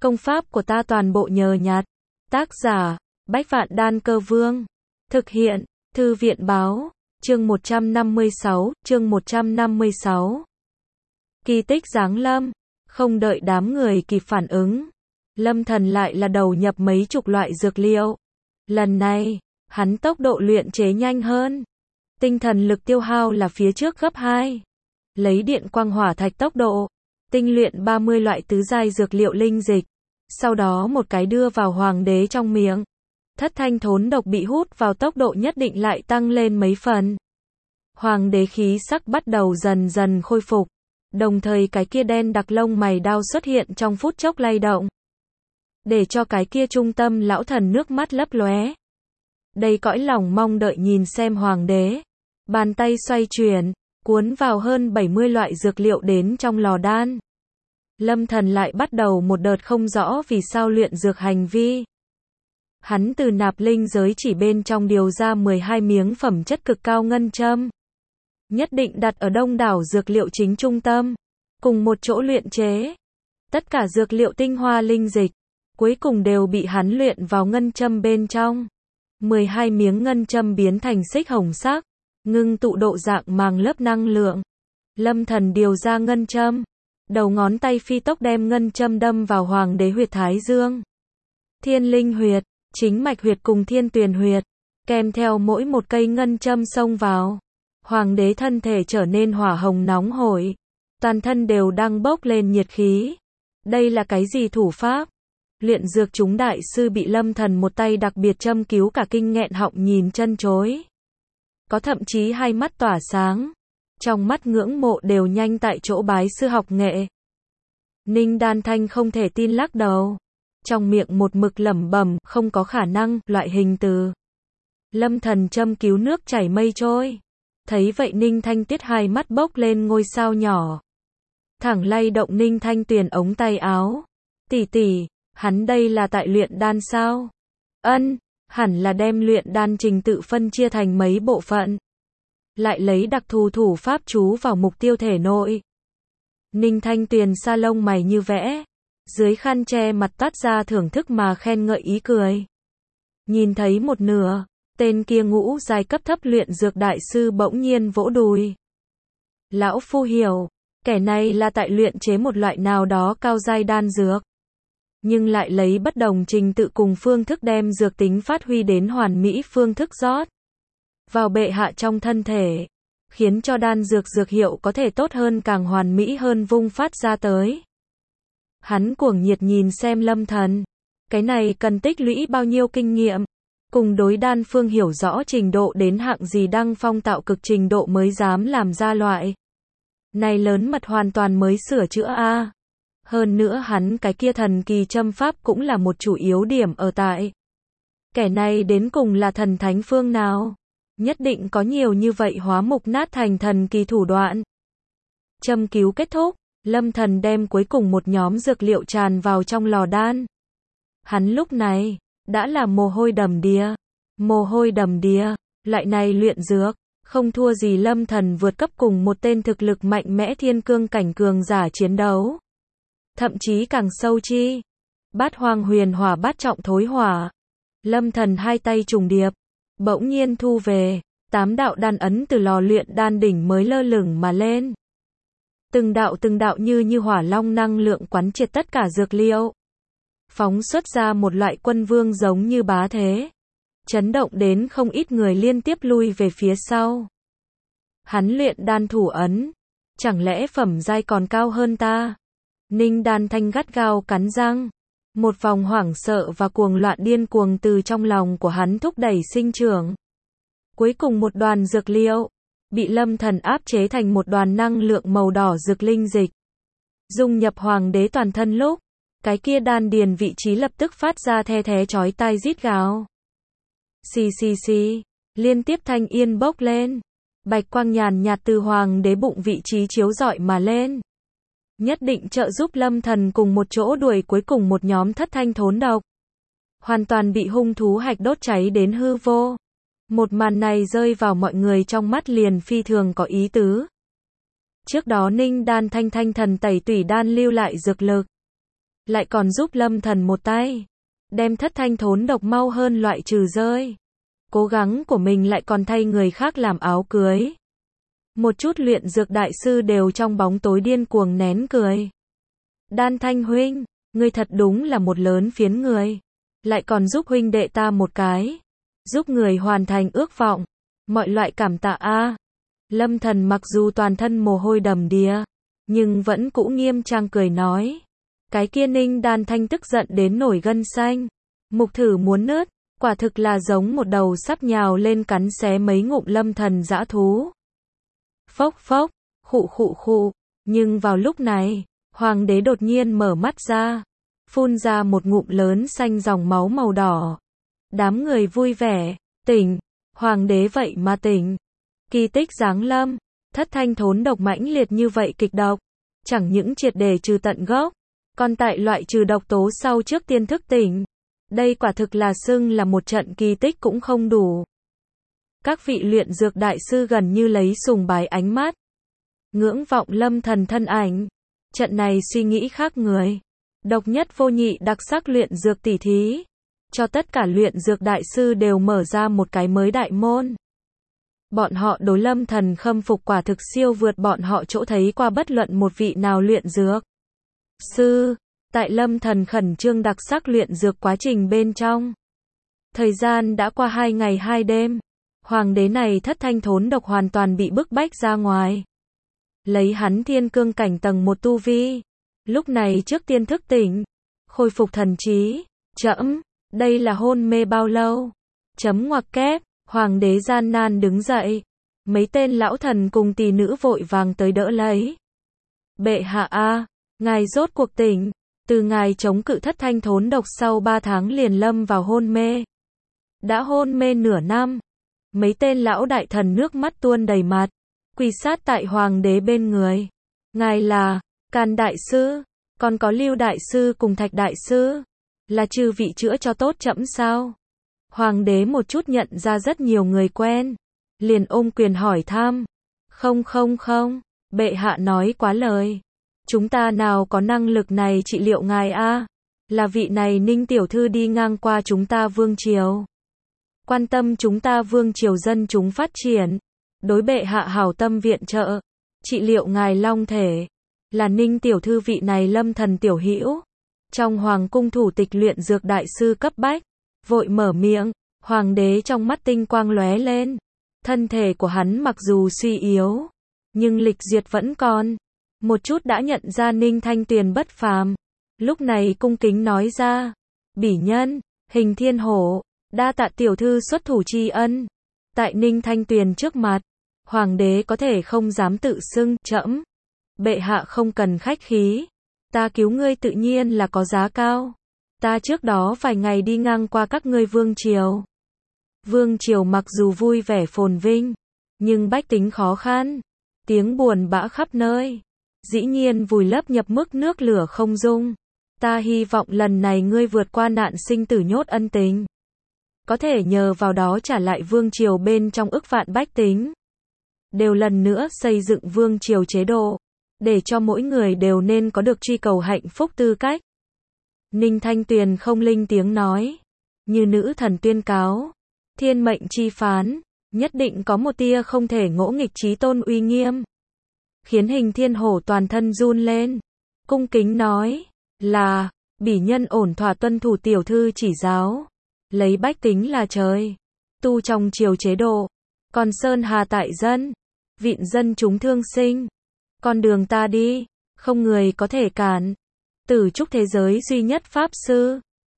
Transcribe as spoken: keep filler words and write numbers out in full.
Công pháp của ta toàn bộ nhờ nhặt. Tác giả, Bách Vạn Đan Cơ Vương. Thực hiện, Thư viện Báo. Chương một trăm năm mươi sáu, chương một trăm năm mươi sáu. Kỳ tích giáng lâm. Không đợi đám người kịp phản ứng, Lâm Thần lại là đầu nhập mấy chục loại dược liệu. Lần này, hắn tốc độ luyện chế nhanh hơn. Tinh thần lực tiêu hao là phía trước gấp hai. Lấy điện quang hỏa thạch tốc độ, tinh luyện ba mươi loại tứ giai dược liệu linh dịch. Sau đó một cái đưa vào hoàng đế trong miệng. Thất thanh thốn độc bị hút vào tốc độ nhất định lại tăng lên mấy phần. Hoàng đế khí sắc bắt đầu dần dần khôi phục. Đồng thời cái kia đen đặc lông mày đao xuất hiện trong phút chốc lay động. Để cho cái kia trung tâm lão thần nước mắt lấp lóe. Đầy cõi lòng mong đợi nhìn xem hoàng đế. Bàn tay xoay chuyển, cuốn vào hơn bảy mươi loại dược liệu đến trong lò đan. Lâm Thần lại bắt đầu một đợt không rõ vì sao luyện dược hành vi. Hắn từ nạp linh giới chỉ bên trong điều ra mười hai miếng phẩm chất cực cao ngân châm. Nhất định đặt ở đông đảo dược liệu chính trung tâm. Cùng một chỗ luyện chế. Tất cả dược liệu tinh hoa linh dịch. Cuối cùng đều bị hắn luyện vào ngân châm bên trong. mười hai miếng ngân châm biến thành xích hồng sắc. Ngưng tụ độ dạng màng lớp năng lượng. Lâm Thần điều ra ngân châm. Đầu ngón tay phi tốc đem ngân châm đâm vào hoàng đế huyệt thái dương. Thiên linh huyệt, chính mạch huyệt cùng thiên tuyền huyệt. Kèm theo mỗi một cây ngân châm xông vào. Hoàng đế thân thể trở nên hỏa hồng nóng hổi. Toàn thân đều đang bốc lên nhiệt khí. Đây là cái gì thủ pháp? Luyện dược chúng đại sư bị Lâm Thần một tay đặc biệt châm cứu cả kinh nghẹn họng nhìn chân chối. Có thậm chí hai mắt tỏa sáng. Trong mắt ngưỡng mộ đều nhanh tại chỗ bái sư học nghệ. Ninh Đan Thanh không thể tin lắc đầu. Trong miệng một mực lẩm bẩm, không có khả năng, loại hình từ. Lâm Thần châm cứu nước chảy mây trôi. Thấy vậy Ninh Thanh Tuyết hai mắt bốc lên ngôi sao nhỏ. Thẳng lay động Ninh Thanh Tuyền ống tay áo. Tỷ tỷ, hắn đây là tại luyện đan sao? Ân, hẳn là đem luyện đan trình tự phân chia thành mấy bộ phận. Lại lấy đặc thù thủ pháp chú vào mục tiêu thể nội. Ninh Thanh Tuyền sa lông mày như vẽ. Dưới khăn che mặt toát ra thưởng thức mà khen ngợi ý cười. Nhìn thấy một nửa. Tên kia ngũ giai cấp thấp luyện dược đại sư bỗng nhiên vỗ đùi. Lão phu hiểu, kẻ này là tại luyện chế một loại nào đó cao giai đan dược. Nhưng lại lấy bất đồng trình tự cùng phương thức đem dược tính phát huy đến hoàn mỹ phương thức rót vào bệ hạ trong thân thể. Khiến cho đan dược dược hiệu có thể tốt hơn càng hoàn mỹ hơn vung phát ra tới. Hắn cuồng nhiệt nhìn xem Lâm Thần. Cái này cần tích lũy bao nhiêu kinh nghiệm. Cùng đối đan phương hiểu rõ trình độ đến hạng gì đăng phong tạo cực trình độ mới dám làm ra loại. Này lớn mật hoàn toàn mới sửa chữa a. Hơn nữa hắn cái kia thần kỳ châm pháp cũng là một chủ yếu điểm ở tại. Kẻ này đến cùng là thần thánh phương nào? Nhất định có nhiều như vậy hóa mục nát thành thần kỳ thủ đoạn. Châm cứu kết thúc, Lâm Thần đem cuối cùng một nhóm dược liệu tràn vào trong lò đan. Hắn lúc này đã là mồ hôi đầm đìa. Mồ hôi đầm đìa, loại này luyện dược, không thua gì Lâm Thần vượt cấp cùng một tên thực lực mạnh mẽ thiên cương cảnh cường giả chiến đấu. Thậm chí càng sâu chi. Bát hoang huyền hỏa bát trọng thối hỏa. Lâm Thần hai tay trùng điệp, bỗng nhiên thu về, tám đạo đan ấn từ lò luyện đan đỉnh mới lơ lửng mà lên. Từng đạo từng đạo như như hỏa long năng lượng quán triệt tất cả dược liệu. Phóng xuất ra một loại quân vương giống như bá thế. Chấn động đến không ít người liên tiếp lui về phía sau. Hắn luyện đan thủ ấn. Chẳng lẽ phẩm giai còn cao hơn ta? Ninh Đan Thanh gắt gao cắn răng. Một vòng hoảng sợ và cuồng loạn điên cuồng từ trong lòng của hắn thúc đẩy sinh trưởng. Cuối cùng một đoàn dược liệu. Bị Lâm Thần áp chế thành một đoàn năng lượng màu đỏ dược linh dịch. Dung nhập hoàng đế toàn thân lúc. Cái kia đan điền vị trí lập tức phát ra the thé chói tai rít gào. Xì xì xì, liên tiếp thanh yên bốc lên. Bạch quang nhàn nhạt từ hoàng đế bụng vị trí chiếu rọi mà lên. Nhất định trợ giúp Lâm Thần cùng một chỗ đuổi cuối cùng một nhóm thất thanh thốn độc. Hoàn toàn bị hung thú hạch đốt cháy đến hư vô. Một màn này rơi vào mọi người trong mắt liền phi thường có ý tứ. Trước đó Ninh Đan Thanh thanh thần tẩy tủy đan lưu lại dược lực. lại còn giúp Lâm Thần một tay, đem thất thanh thốn độc mau hơn loại trừ rơi. Cố gắng của mình lại còn thay người khác làm áo cưới. Một chút luyện dược đại sư đều trong bóng tối điên cuồng nén cười. Đan Thanh huynh, ngươi thật đúng là một lớn phiến người. Lại còn giúp huynh đệ ta một cái. Giúp người hoàn thành ước vọng. Mọi loại cảm tạ a. Lâm Thần mặc dù toàn thân mồ hôi đầm đìa, nhưng vẫn cũ nghiêm trang cười nói. Cái kia Ninh Đan Thanh tức giận đến nổi gân xanh. Mục thử muốn nứt, quả thực là giống một đầu sắp nhào lên cắn xé mấy ngụm Lâm Thần dã thú. Phốc phốc, khụ khụ khụ, nhưng vào lúc này, hoàng đế đột nhiên mở mắt ra, phun ra một ngụm lớn xanh dòng máu màu đỏ. Đám người vui vẻ, tỉnh, hoàng đế vậy mà tỉnh. Kỳ tích giáng lâm, thất thanh thốn độc mãnh liệt như vậy kịch độc, chẳng những triệt để trừ tận gốc, còn tại loại trừ độc tố sau trước tiên thức tỉnh. Đây quả thực là xưng là một trận kỳ tích cũng không đủ. Các vị luyện dược đại sư gần như lấy sùng bái ánh mắt, ngưỡng vọng Lâm Thần thân ảnh. Trận này suy nghĩ khác người, độc nhất vô nhị đặc sắc luyện dược tỉ thí, cho tất cả luyện dược đại sư đều mở ra một cái mới đại môn. Bọn họ đối Lâm Thần khâm phục quả thực siêu vượt bọn họ chỗ thấy qua bất luận một vị nào luyện dược sư. Tại Lâm Thần khẩn trương đặc sắc luyện dược quá trình bên trong, thời gian đã qua hai ngày hai đêm, hoàng đế này thất thanh thốn độc hoàn toàn bị bức bách ra ngoài. Lấy hắn thiên cương cảnh tầng một tu vi, lúc này trước tiên thức tỉnh, khôi phục thần trí. Trẫm, đây là hôn mê bao lâu? Chấm ngoặc kép, hoàng đế gian nan đứng dậy, mấy tên lão thần cùng tỷ nữ vội vàng tới đỡ lấy. Bệ hạ a, ngài rốt cuộc tỉnh. Từ ngài chống cự thất thanh thốn độc sau ba tháng liền lâm vào hôn mê. Đã hôn mê nửa năm. Mấy tên lão đại thần nước mắt tuôn đầy mặt, quỳ sát tại hoàng đế bên người. Ngài là Càn đại sư, còn có Lưu đại sư cùng Thạch đại sư, là chư vị chữa cho tốt trẫm sao? Hoàng đế một chút nhận ra rất nhiều người quen, liền ôm quyền hỏi thăm. Không không không, bệ hạ nói quá lời. Chúng ta nào có năng lực này trị liệu ngài a? Là vị này Ninh tiểu thư đi ngang qua chúng ta vương triều, quan tâm chúng ta vương triều dân chúng phát triển, đối bệ hạ hảo tâm viện trợ, trị liệu ngài long thể. Là Ninh tiểu thư vị này Lâm Thần tiểu hữu, trong hoàng cung thủ tịch luyện dược đại sư cấp bách, vội mở miệng. Hoàng đế trong mắt tinh quang lóe lên, thân thể của hắn mặc dù suy yếu, nhưng lịch duyệt vẫn còn. Một chút đã nhận ra Ninh Thanh Tuyền bất phàm, lúc này cung kính nói ra. Bỉ nhân, Hình Thiên Hổ, đa tạ tiểu thư xuất thủ tri ân. Tại Ninh Thanh Tuyền trước mặt, hoàng đế có thể không dám tự xưng. Trẫm, bệ hạ không cần khách khí, ta cứu ngươi tự nhiên là có giá cao. Ta trước đó vài ngày đi ngang qua các ngươi vương triều. Vương triều mặc dù vui vẻ phồn vinh, nhưng bách tính khó khăn, tiếng buồn bã khắp nơi, dĩ nhiên vùi lấp nhập mức nước lửa không dung. Ta hy vọng lần này ngươi vượt qua nạn sinh tử nhốt ân tình, có thể nhờ vào đó trả lại vương triều bên trong ức vạn bách tính, đều lần nữa xây dựng vương triều chế độ, để cho mỗi người đều nên có được truy cầu hạnh phúc tư cách. Ninh Thanh Tuyền không linh tiếng nói, như nữ thần tuyên cáo, thiên mệnh chi phán, nhất định có một tia không thể ngỗ nghịch chí tôn uy nghiêm, khiến Hình Thiên Hổ toàn thân run lên, cung kính nói, là, bỉ nhân ổn thỏa tuân thủ tiểu thư chỉ giáo, lấy bách tính là trời, tu trong triều chế độ, còn sơn hà tại dân, vịn dân chúng thương sinh, con đường ta đi, không người có thể cản, tử trúc thế giới duy nhất pháp sư.